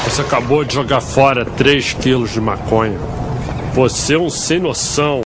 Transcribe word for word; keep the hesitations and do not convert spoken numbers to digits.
Você acabou de jogar fora três quilos de maconha. Você é um sem noção.